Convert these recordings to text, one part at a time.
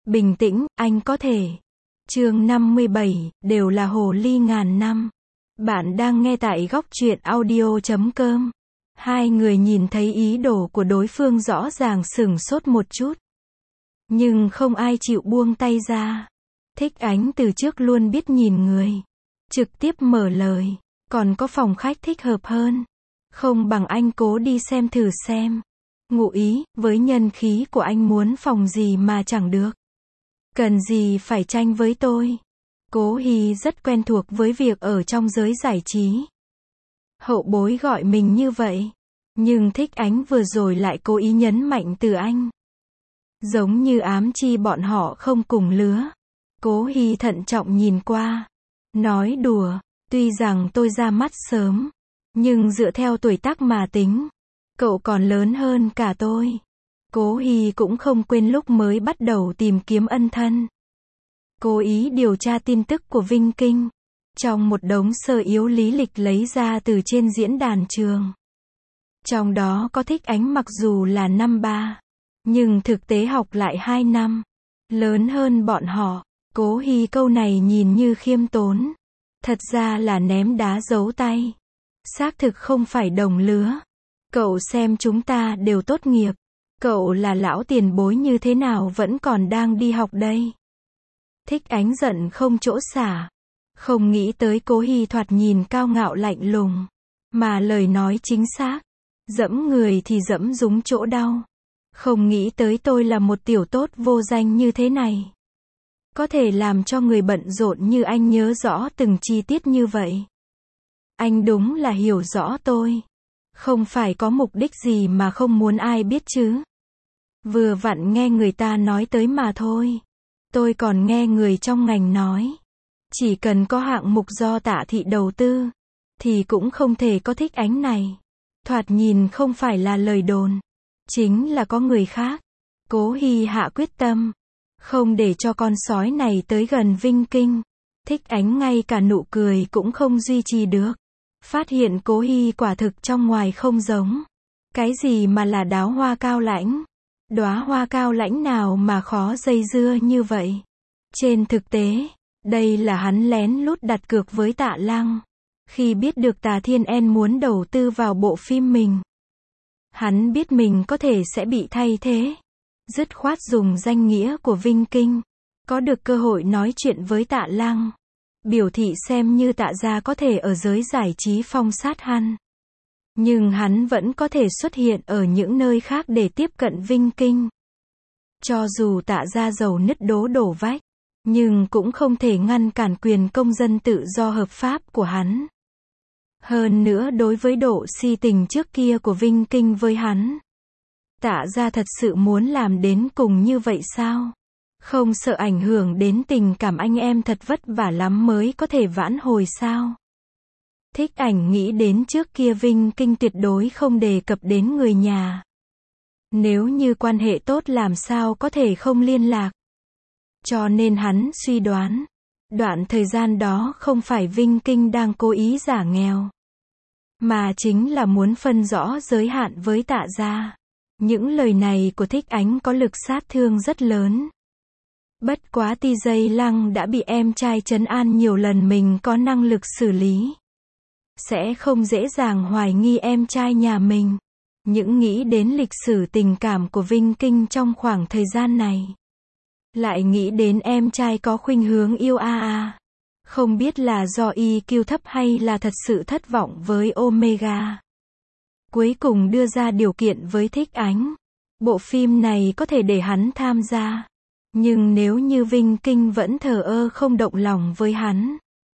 Bình tĩnh, anh có thể. Chương 57, đều là hồ ly ngàn năm. Bạn đang nghe tại góc truyện audio.com. Hai người nhìn thấy ý đồ của đối phương rõ ràng sửng sốt một chút. Nhưng không ai chịu buông tay ra. Thích Ánh từ trước luôn biết nhìn người. Trực tiếp mở lời. Còn có phòng khách thích hợp hơn. Không bằng anh cố đi xem thử xem. Ngụ ý, với nhân khí của anh muốn phòng gì mà chẳng được. Cần gì phải tranh với tôi. Cố Hy rất quen thuộc với việc ở trong giới giải trí. Hậu bối gọi mình như vậy. Nhưng Thích Ánh vừa rồi lại cố ý nhấn mạnh từ anh. Giống như ám chi bọn họ không cùng lứa. Cố Hy thận trọng nhìn qua. Nói đùa, tuy rằng tôi ra mắt sớm. Nhưng dựa theo tuổi tác mà tính. Cậu còn lớn hơn cả tôi. Cố Hy cũng không quên lúc mới bắt đầu tìm kiếm ân thân. Cố ý điều tra tin tức của Vinh Kinh. Trong một đống sơ yếu lý lịch lấy ra từ trên diễn đàn trường. Trong đó có Thích Ánh mặc dù là năm 3. Nhưng thực tế học lại 2 năm. Lớn hơn bọn họ. Cố Hy câu này nhìn như khiêm tốn. Thật ra là ném đá giấu tay. Xác thực không phải đồng lứa. Cậu xem chúng ta đều tốt nghiệp. Cậu là lão tiền bối như thế nào vẫn còn đang đi học đây. Thích Ánh giận không chỗ xả. Không nghĩ tới Cố Hy thoạt nhìn cao ngạo lạnh lùng. Mà lời nói chính xác. Dẫm người thì dẫm rúng chỗ đau. Không nghĩ tới tôi là một tiểu tốt vô danh như thế này. Có thể làm cho người bận rộn như anh nhớ rõ từng chi tiết như vậy. Anh đúng là hiểu rõ tôi. Không phải có mục đích gì mà không muốn ai biết chứ. Vừa vặn nghe người ta nói tới mà thôi. Tôi còn nghe người trong ngành nói. Chỉ cần có hạng mục do Tạ Thị đầu tư. Thì cũng không thể có Thích Ánh này. Thoạt nhìn không phải là lời đồn. Chính là có người khác. Cố Hy hạ quyết tâm. Không để cho con sói này tới gần Vinh Kinh. Thích Ánh ngay cả nụ cười cũng không duy trì được. Phát hiện Cố Hy quả thực trong ngoài không giống. Cái gì mà là đóa hoa cao lãnh? Đóa hoa cao lãnh nào mà khó dây dưa như vậy? Trên thực tế, đây là hắn lén lút đặt cược với Tạ Lăng. Khi biết được Tà Thiên En muốn đầu tư vào bộ phim mình. Hắn biết mình có thể sẽ bị thay thế. Dứt khoát dùng danh nghĩa của Vinh Kinh. Có được cơ hội nói chuyện với Tạ Lăng. Biểu thị xem như Tạ gia có thể ở giới giải trí phong sát hắn. Nhưng hắn vẫn có thể xuất hiện ở những nơi khác để tiếp cận Vinh Kinh. Cho dù Tạ gia giàu nứt đố đổ vách. Nhưng cũng không thể ngăn cản quyền công dân tự do hợp pháp của hắn. Hơn nữa đối với độ si tình trước kia của Vinh Kinh với hắn. Tạ gia thật sự muốn làm đến cùng như vậy sao? Không sợ ảnh hưởng đến tình cảm anh em thật vất vả lắm mới có thể vãn hồi sao? Thích Ảnh nghĩ đến trước kia Vinh Kinh tuyệt đối không đề cập đến người nhà. Nếu như quan hệ tốt làm sao có thể không liên lạc. Cho nên hắn suy đoán. Đoạn thời gian đó không phải Vinh Kinh đang cố ý giả nghèo. Mà chính là muốn phân rõ giới hạn với Tạ gia. Những lời này của Thích Ánh có lực sát thương rất lớn. Bất quá TJ Lăng đã bị em trai trấn an nhiều lần mình có năng lực xử lý. Sẽ không dễ dàng hoài nghi em trai nhà mình. Những nghĩ đến lịch sử tình cảm của Vinh Kinh trong khoảng thời gian này. Lại nghĩ đến em trai có khuynh hướng yêu Không biết là do EQ thấp hay là thật sự thất vọng với Omega. Cuối cùng đưa ra điều kiện với Thích Ánh. Bộ phim này có thể để hắn tham gia. Nhưng nếu như Vinh Kinh vẫn thờ ơ không động lòng với hắn.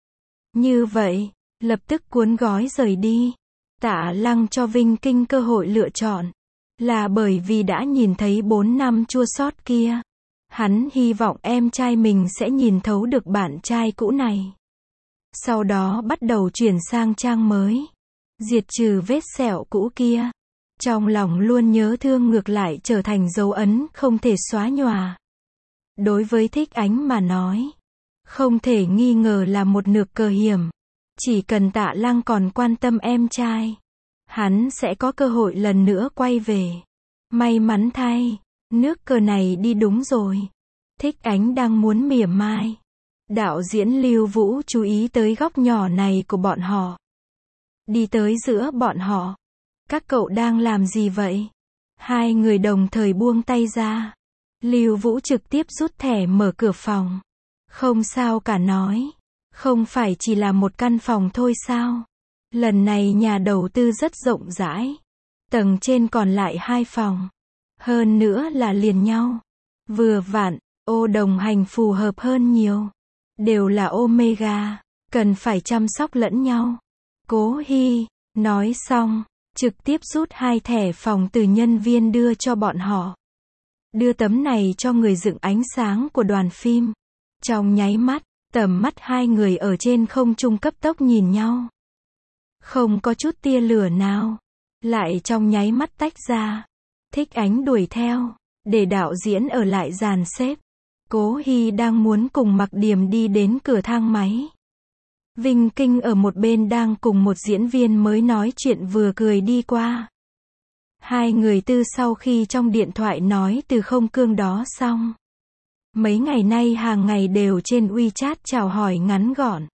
Như vậy, lập tức cuốn gói rời đi. Tạ Lăng cho Vinh Kinh cơ hội lựa chọn. Là bởi vì đã nhìn thấy 4 năm chua xót kia. Hắn hy vọng em trai mình sẽ nhìn thấu được bạn trai cũ này. Sau đó bắt đầu chuyển sang trang mới. Diệt trừ vết sẹo cũ kia. Trong lòng luôn nhớ thương ngược lại trở thành dấu ấn không thể xóa nhòa. Đối với Thích Ánh mà nói. Không thể nghi ngờ là một nược cờ hiểm. Chỉ cần Tạ Lăng còn quan tâm em trai. Hắn sẽ có cơ hội lần nữa quay về. May mắn thay. Nước cờ này đi đúng rồi. Thích Ánh đang muốn mỉa mai. Đạo diễn Lưu Vũ chú ý tới góc nhỏ này của bọn họ. Đi tới giữa bọn họ. Các cậu đang làm gì vậy? Hai người đồng thời buông tay ra. Lưu Vũ trực tiếp rút thẻ mở cửa phòng. Không sao cả nói. Không phải chỉ là một căn phòng thôi sao? Lần này nhà đầu tư rất rộng rãi. Tầng trên còn lại 2 phòng. Hơn nữa là liền nhau. Vừa vặn, ô đồng hành phù hợp hơn nhiều. Đều là Omega. Cần phải chăm sóc lẫn nhau. Cố Hy, nói xong, trực tiếp rút 2 thẻ phòng từ nhân viên đưa cho bọn họ. Đưa tấm này cho người dựng ánh sáng của đoàn phim. Trong nháy mắt, tầm mắt hai người ở trên không trung cấp tốc nhìn nhau. Không có chút tia lửa nào. Lại trong nháy mắt tách ra. Thích Ánh đuổi theo, để đạo diễn ở lại dàn xếp. Cố Hy đang muốn cùng Mặc Điểm đi đến cửa thang máy. Vinh Kinh ở một bên đang cùng một diễn viên mới nói chuyện vừa cười đi qua. Hai người từ sau khi trong điện thoại nói từ không cương đó xong. Mấy ngày nay hàng ngày đều trên WeChat chào hỏi ngắn gọn.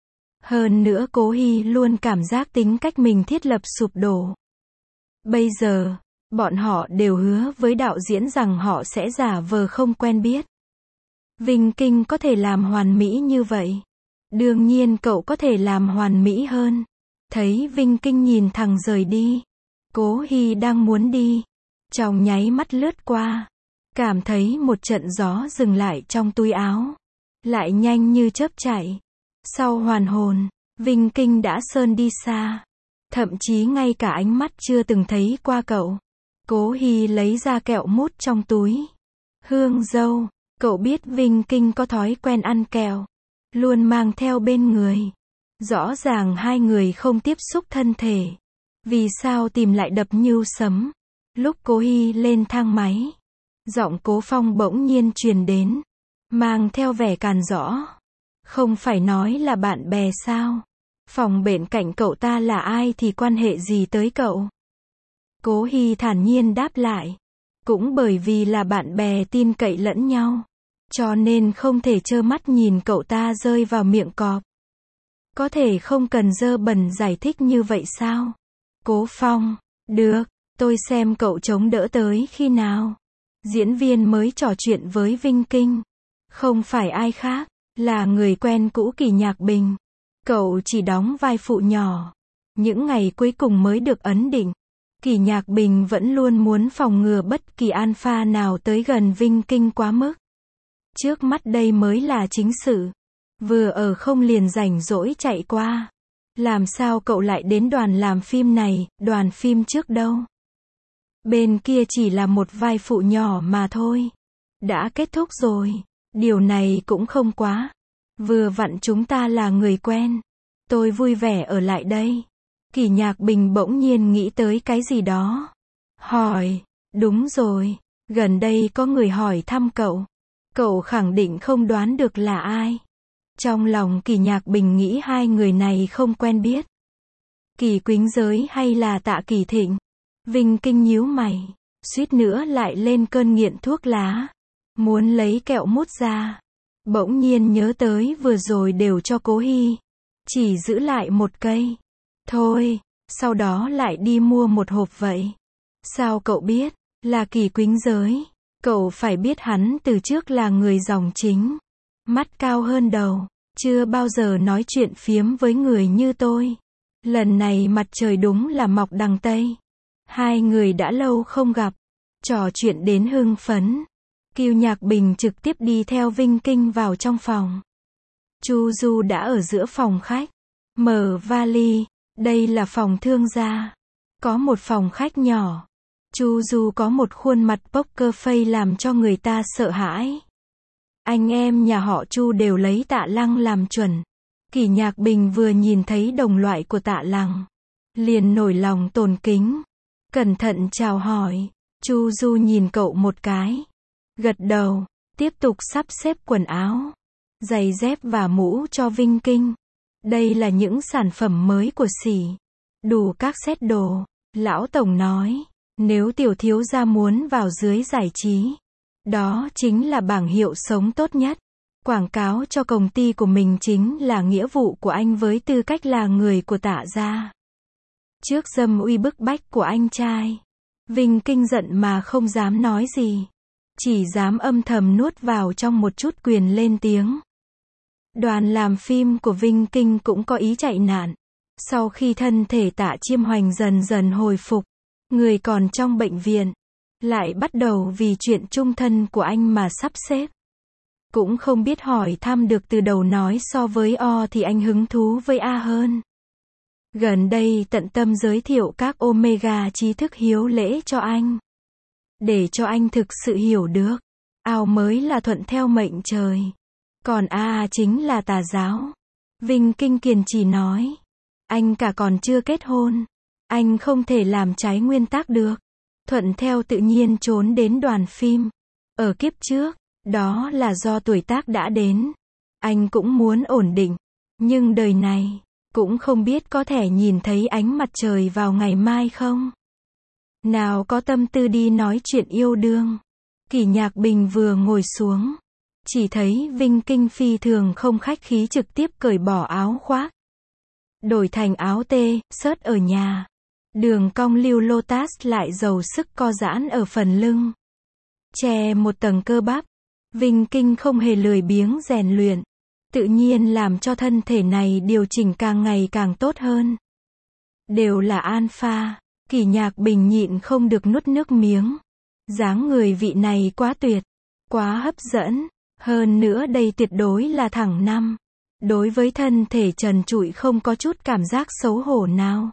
Hơn nữa Cố Hy luôn cảm giác tính cách mình thiết lập sụp đổ. Bây giờ, bọn họ đều hứa với đạo diễn rằng họ sẽ giả vờ không quen biết. Vinh Kinh có thể làm hoàn mỹ như vậy. Đương nhiên cậu có thể làm hoàn mỹ hơn. Thấy Vinh Kinh nhìn thẳng rời đi. Cố Hy đang muốn đi. Trong nháy mắt lướt qua. Cảm thấy một trận gió dừng lại trong túi áo. Lại nhanh như chớp chạy. Sau hoàn hồn, Vinh Kinh đã sơn đi xa. Thậm chí ngay cả ánh mắt chưa từng thấy qua cậu. Cố Hy lấy ra kẹo mút trong túi. Hương dâu, cậu biết Vinh Kinh có thói quen ăn kẹo. Luôn mang theo bên người. Rõ ràng hai người không tiếp xúc thân thể. Vì sao tìm lại đập như sấm. Lúc Cố Hy lên thang máy. Giọng Cố Phong bỗng nhiên truyền đến. Mang theo vẻ càn rõ. Không phải nói là bạn bè sao? Phòng bên cạnh cậu ta là ai thì quan hệ gì tới cậu? Cố Hy thản nhiên đáp lại. Cũng bởi vì là bạn bè tin cậy lẫn nhau. Cho nên không thể trơ mắt nhìn cậu ta rơi vào miệng cọp. Có thể không cần dơ bẩn giải thích như vậy sao? Cố Phong, được, tôi xem cậu chống đỡ tới khi nào. Diễn viên mới trò chuyện với Vinh Kinh. Không phải ai khác, là người quen cũ Kỳ Nhạc Bình. Cậu chỉ đóng vai phụ nhỏ. Những ngày cuối cùng mới được ấn định. Kỳ Nhạc Bình vẫn luôn muốn phòng ngừa bất kỳ alpha nào tới gần Vinh Kinh quá mức. Trước mắt đây mới là chính sự. Vừa ở không liền rảnh rỗi chạy qua. Làm sao cậu lại đến đoàn làm phim này, đoàn phim trước đâu? Bên kia chỉ là một vai phụ nhỏ mà thôi. Đã kết thúc rồi. Điều này cũng không quá. Vừa vặn chúng ta là người quen. Tôi vui vẻ ở lại đây. Kỳ Nhạc Bình bỗng nhiên nghĩ tới cái gì đó. Hỏi, đúng rồi, gần đây có người hỏi thăm cậu. Cậu khẳng định không đoán được là ai. Trong lòng Kỳ Nhạc Bình nghĩ hai người này không quen biết. Kỳ Quýnh Giới hay là Tạ Kỳ Thịnh? Vinh Kinh nhíu mày, suýt nữa lại lên cơn nghiện thuốc lá. Muốn lấy kẹo mút ra. Bỗng nhiên nhớ tới vừa rồi đều cho Cố Hy. Chỉ giữ lại một cây. Thôi, sau đó lại đi mua một hộp vậy. Sao cậu biết? Là Kỳ Quýnh Giới. Cậu phải biết hắn từ trước là người dòng chính. Mắt cao hơn đầu. Chưa bao giờ nói chuyện phiếm với người như tôi. Lần này mặt trời đúng là mọc đằng Tây. Hai người đã lâu không gặp. Trò chuyện đến hưng phấn. Kiều Nhạc Bình trực tiếp đi theo Vinh Kinh vào trong phòng. Chu Du đã ở giữa phòng khách. Mở vali. Đây là phòng thương gia. Có một phòng khách nhỏ. Chu Du có một khuôn mặt poker face làm cho người ta sợ hãi. Anh em nhà họ Chu đều lấy Tạ Lăng làm chuẩn. Kỳ Nhạc Bình vừa nhìn thấy đồng loại của Tạ Lăng. Liền nổi lòng tôn kính. Cẩn thận chào hỏi. Chu Du nhìn cậu một cái. Gật đầu. Tiếp tục sắp xếp quần áo. Giày dép và mũ cho Vinh Kinh. Đây là những sản phẩm mới của xỉ. Đủ các set đồ. Lão Tổng nói. Nếu tiểu thiếu gia muốn vào dưới giải trí. Đó chính là bảng hiệu sống tốt nhất. Quảng cáo cho công ty của mình chính là nghĩa vụ của anh với tư cách là người của Tạ gia. Trước dâm uy bức bách của anh trai, Vinh Kinh giận mà không dám nói gì. Chỉ dám âm thầm nuốt vào trong một chút quyền lên tiếng. Đoàn làm phim của Vinh Kinh cũng có ý chạy nạn. Sau khi thân thể Tạ Chiêm Hoành dần dần hồi phục, người còn trong bệnh viện, lại bắt đầu vì chuyện chung thân của anh mà sắp xếp. Cũng không biết hỏi thăm được từ đầu nói so với O thì anh hứng thú với A hơn. Gần đây tận tâm giới thiệu các Omega trí thức hiếu lễ cho anh. Để cho anh thực sự hiểu được, ao mới là thuận theo mệnh trời. Còn A chính là tà giáo. Vinh Kinh kiên trì nói. Anh cả còn chưa kết hôn. Anh không thể làm trái nguyên tắc được. Thuận theo tự nhiên trốn đến đoàn phim. Ở kiếp trước, đó là do tuổi tác đã đến. Anh cũng muốn ổn định. Nhưng đời này, cũng không biết có thể nhìn thấy ánh mặt trời vào ngày mai không. Nào có tâm tư đi nói chuyện yêu đương. Kỷ Nhạc Bình vừa ngồi xuống, chỉ thấy Vinh Kinh phi thường không khách khí trực tiếp cởi bỏ áo khoác. Đổi thành áo tê, xớt ở nhà. Đường cong lưu lotus lại giàu sức co giãn ở phần lưng. Che một tầng cơ bắp. Vinh Kinh không hề lười biếng rèn luyện. Tự nhiên làm cho thân thể này điều chỉnh càng ngày càng tốt hơn. Đều là alpha. Kỷ Nhạc Bình nhịn không được nuốt nước miếng. Dáng người vị này quá tuyệt, quá hấp dẫn. Hơn nữa đây tuyệt đối là thẳng năm. Đối với thân thể trần trụi không có chút cảm giác xấu hổ nào.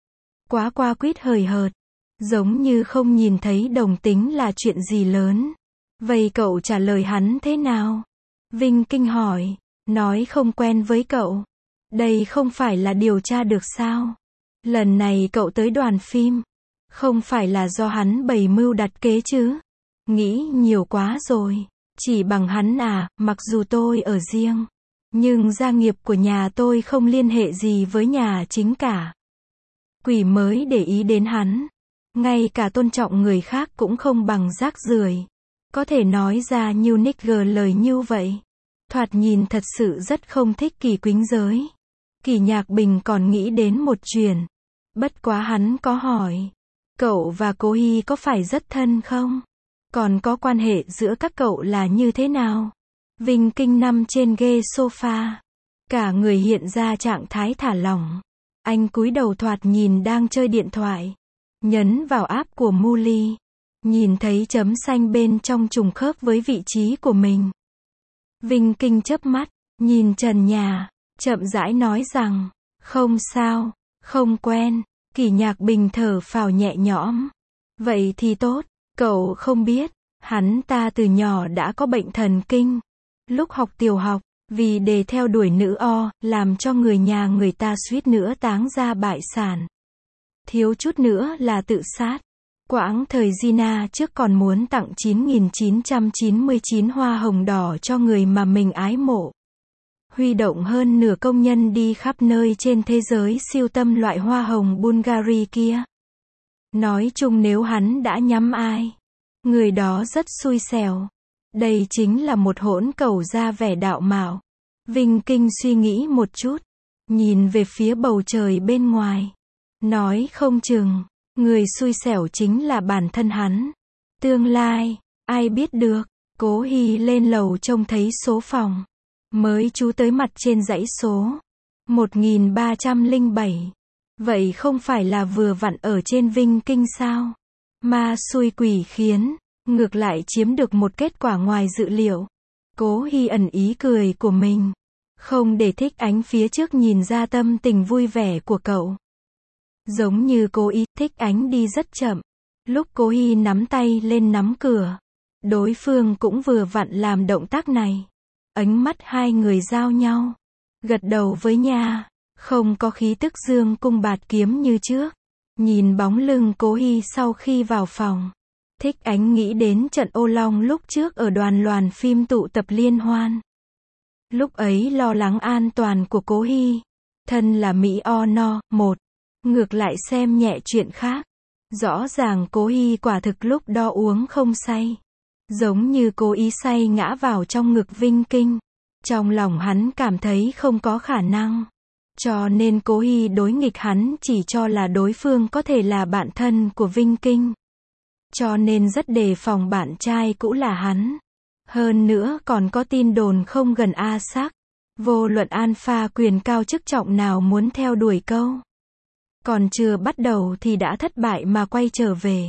Quá qua quýt hời hợt. Giống như không nhìn thấy đồng tính là chuyện gì lớn. Vậy cậu trả lời hắn thế nào? Vinh Kinh hỏi. Nói không quen với cậu. Đây không phải là điều tra được sao? Lần này cậu tới đoàn phim. Không phải là do hắn bày mưu đặt kế chứ? Nghĩ nhiều quá rồi. Chỉ bằng hắn à, mặc dù tôi ở riêng. Nhưng gia nghiệp của nhà tôi không liên hệ gì với nhà chính cả. Quỷ mới để ý đến hắn. Ngay cả tôn trọng người khác cũng không bằng rác rưởi. Có thể nói ra như nigger lời như vậy. Thoạt nhìn thật sự rất không thích Kỳ Quýnh giới. Kỷ Nhạc Bình còn nghĩ đến một chuyện. Bất quá hắn có hỏi. Cậu và cô Hy có phải rất thân không? Còn có quan hệ giữa các cậu là như thế nào? Vinh Kinh nằm trên ghế sofa. Cả người hiện ra trạng thái thả lỏng. Anh cúi đầu thoạt nhìn đang chơi điện thoại. Nhấn vào app của Muli. Nhìn thấy chấm xanh bên trong trùng khớp với vị trí của mình. Vinh Kinh chớp mắt, nhìn trần nhà, chậm rãi nói rằng, không sao, không quen. Kỷ Nhạc Bình thở phào nhẹ nhõm. Vậy thì tốt, cậu không biết, hắn ta từ nhỏ đã có bệnh thần kinh. Lúc học tiểu học, vì để theo đuổi nữ O, làm cho người nhà người ta suýt nữa táng ra bại sản. Thiếu chút nữa là tự sát. Quãng thời Gina trước còn muốn tặng 9.999 hoa hồng đỏ cho người mà mình ái mộ. Huy động hơn nửa công nhân đi khắp nơi trên thế giới siêu tầm loại hoa hồng Bulgari kia. Nói chung nếu hắn đã nhắm ai, người đó rất xui xẻo. Đây chính là một hỗn cẩu ra vẻ đạo mạo. Vinh Kinh suy nghĩ một chút, nhìn về phía bầu trời bên ngoài. Nói không chừng, người xui xẻo chính là bản thân hắn. Tương lai, ai biết được. Cố Hy lên lầu trông thấy số phòng. Mới chú tới mặt trên dãy số 1307. Vậy không phải là vừa vặn ở trên Vinh Kinh sao? Ma xui quỷ khiến, ngược lại chiếm được một kết quả ngoài dự liệu. Cố Hy ẩn ý cười của mình. Không để Thích Ánh phía trước nhìn ra tâm tình vui vẻ của cậu. Giống như cố ý, Thích Ánh đi rất chậm. Lúc Cố Hy nắm tay lên nắm cửa, đối phương cũng vừa vặn làm động tác này. Ánh mắt hai người giao nhau. Gật đầu với nha. Không có khí tức dương cung bạt kiếm như trước. Nhìn bóng lưng Cố Hy sau khi vào phòng. Thích Ánh nghĩ đến trận ô long lúc trước ở đoàn phim tụ tập liên hoan. Lúc ấy lo lắng an toàn của Cố Hy. Thân là Mỹ O no, một. Ngược lại xem nhẹ chuyện khác. Rõ ràng Cố Hy quả thực lúc đó uống không say. Giống như cố ý say ngã vào trong ngực Vinh Kinh. Trong lòng hắn cảm thấy không có khả năng. Cho nên Cố Hy đối nghịch hắn chỉ cho là đối phương có thể là bạn thân của Vinh Kinh. Cho nên rất đề phòng bạn trai cũ là hắn. Hơn nữa còn có tin đồn không gần A Sắc. Vô luận alpha quyền cao chức trọng nào muốn theo đuổi câu. Còn chưa bắt đầu thì đã thất bại mà quay trở về.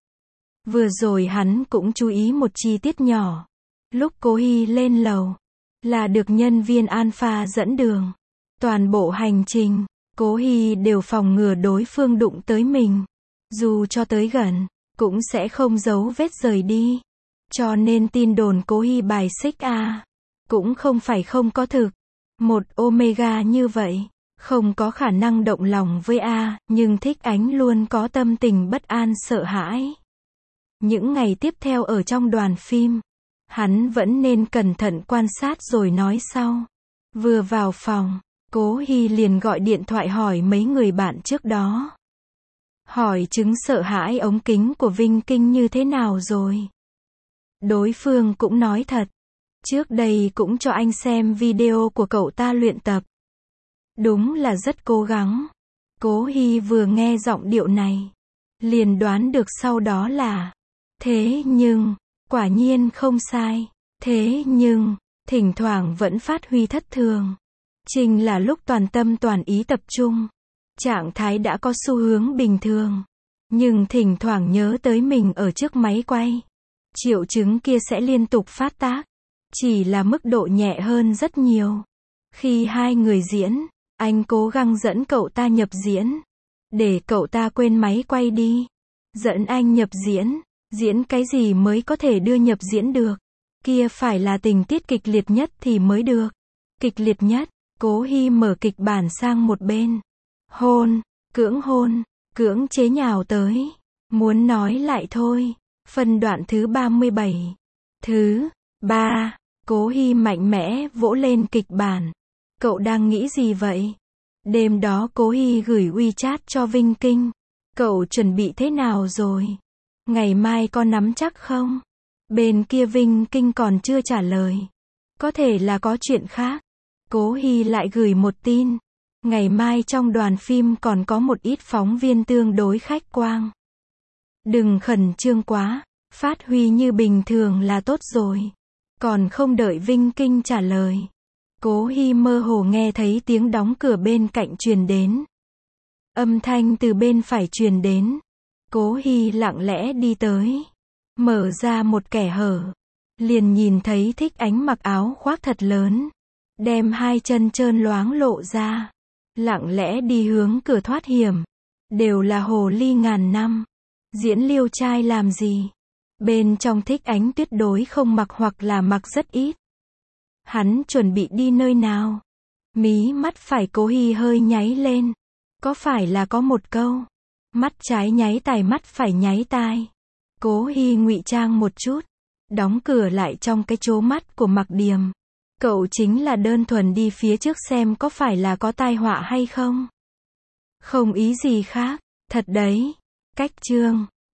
Vừa rồi hắn cũng chú ý một chi tiết nhỏ. Lúc Cố Hy lên lầu, là được nhân viên alpha dẫn đường. Toàn bộ hành trình, Cố Hy đều phòng ngừa đối phương đụng tới mình. Dù cho tới gần, cũng sẽ không giấu vết rời đi. Cho nên tin đồn Cố Hy bài xích A, cũng không phải không có thực. Một Omega như vậy, không có khả năng động lòng với A, nhưng Thích Ánh luôn có tâm tình bất an sợ hãi. Những ngày tiếp theo ở trong đoàn phim, hắn vẫn nên cẩn thận quan sát rồi nói sau. Vừa vào phòng, Cố Hy liền gọi điện thoại hỏi mấy người bạn trước đó. Hỏi chứng sợ hãi ống kính của Vinh Kinh như thế nào rồi. Đối phương cũng nói thật. Trước đây cũng cho anh xem video của cậu ta luyện tập. Đúng là rất cố gắng. Cố Hy vừa nghe giọng điệu này, liền đoán được sau đó là. Thế nhưng, quả nhiên không sai. Thế nhưng, thỉnh thoảng vẫn phát huy thất thường. Chính là lúc toàn tâm toàn ý tập trung. Trạng thái đã có xu hướng bình thường. Nhưng thỉnh thoảng nhớ tới mình ở trước máy quay. Triệu chứng kia sẽ liên tục phát tác. Chỉ là mức độ nhẹ hơn rất nhiều. Khi hai người diễn, anh cố gắng dẫn cậu ta nhập diễn. Để cậu ta quên máy quay đi. Dẫn anh nhập diễn. Diễn cái gì mới có thể đưa nhập diễn được. Kia phải là tình tiết kịch liệt nhất thì mới được. Kịch liệt nhất, Cố Hy mở kịch bản sang một bên. Hôn, cưỡng chế nhào tới. Muốn nói lại thôi. Phân đoạn thứ 37. Thứ 3. Cố Hy mạnh mẽ vỗ lên kịch bản. Cậu đang nghĩ gì vậy? Đêm đó Cố Hy gửi WeChat cho Vinh Kinh. Cậu chuẩn bị thế nào rồi? Ngày mai có nắm chắc không? Bên kia Vinh Kinh còn chưa trả lời. Có thể là có chuyện khác. Cố Hy lại gửi một tin. Ngày mai trong đoàn phim còn có một ít phóng viên tương đối khách quan. Đừng khẩn trương quá. Phát huy như bình thường là tốt rồi. Còn không đợi Vinh Kinh trả lời. Cố Hy mơ hồ nghe thấy tiếng đóng cửa bên cạnh truyền đến. Âm thanh từ bên phải truyền đến. Cố Hy lặng lẽ đi tới. Mở ra một kẻ hở. Liền nhìn thấy Thích Ánh mặc áo khoác thật lớn. Đem hai chân trơn loáng lộ ra. Lặng lẽ đi hướng cửa thoát hiểm. Đều là hồ ly ngàn năm. Diễn liêu trai làm gì? Bên trong Thích Ánh tuyệt đối không mặc hoặc là mặc rất ít. Hắn chuẩn bị đi nơi nào? Mí mắt phải Cố Hy hơi nháy lên. Có phải là có một câu? Mắt trái nháy tai, mắt phải nháy tai. Cố Hy ngụy trang một chút. Đóng cửa lại trong cái chố mắt của Mạc Điềm. Cậu chính là đơn thuần đi phía trước xem có phải là có tai họa hay không. Không ý gì khác. Thật đấy. Cách chương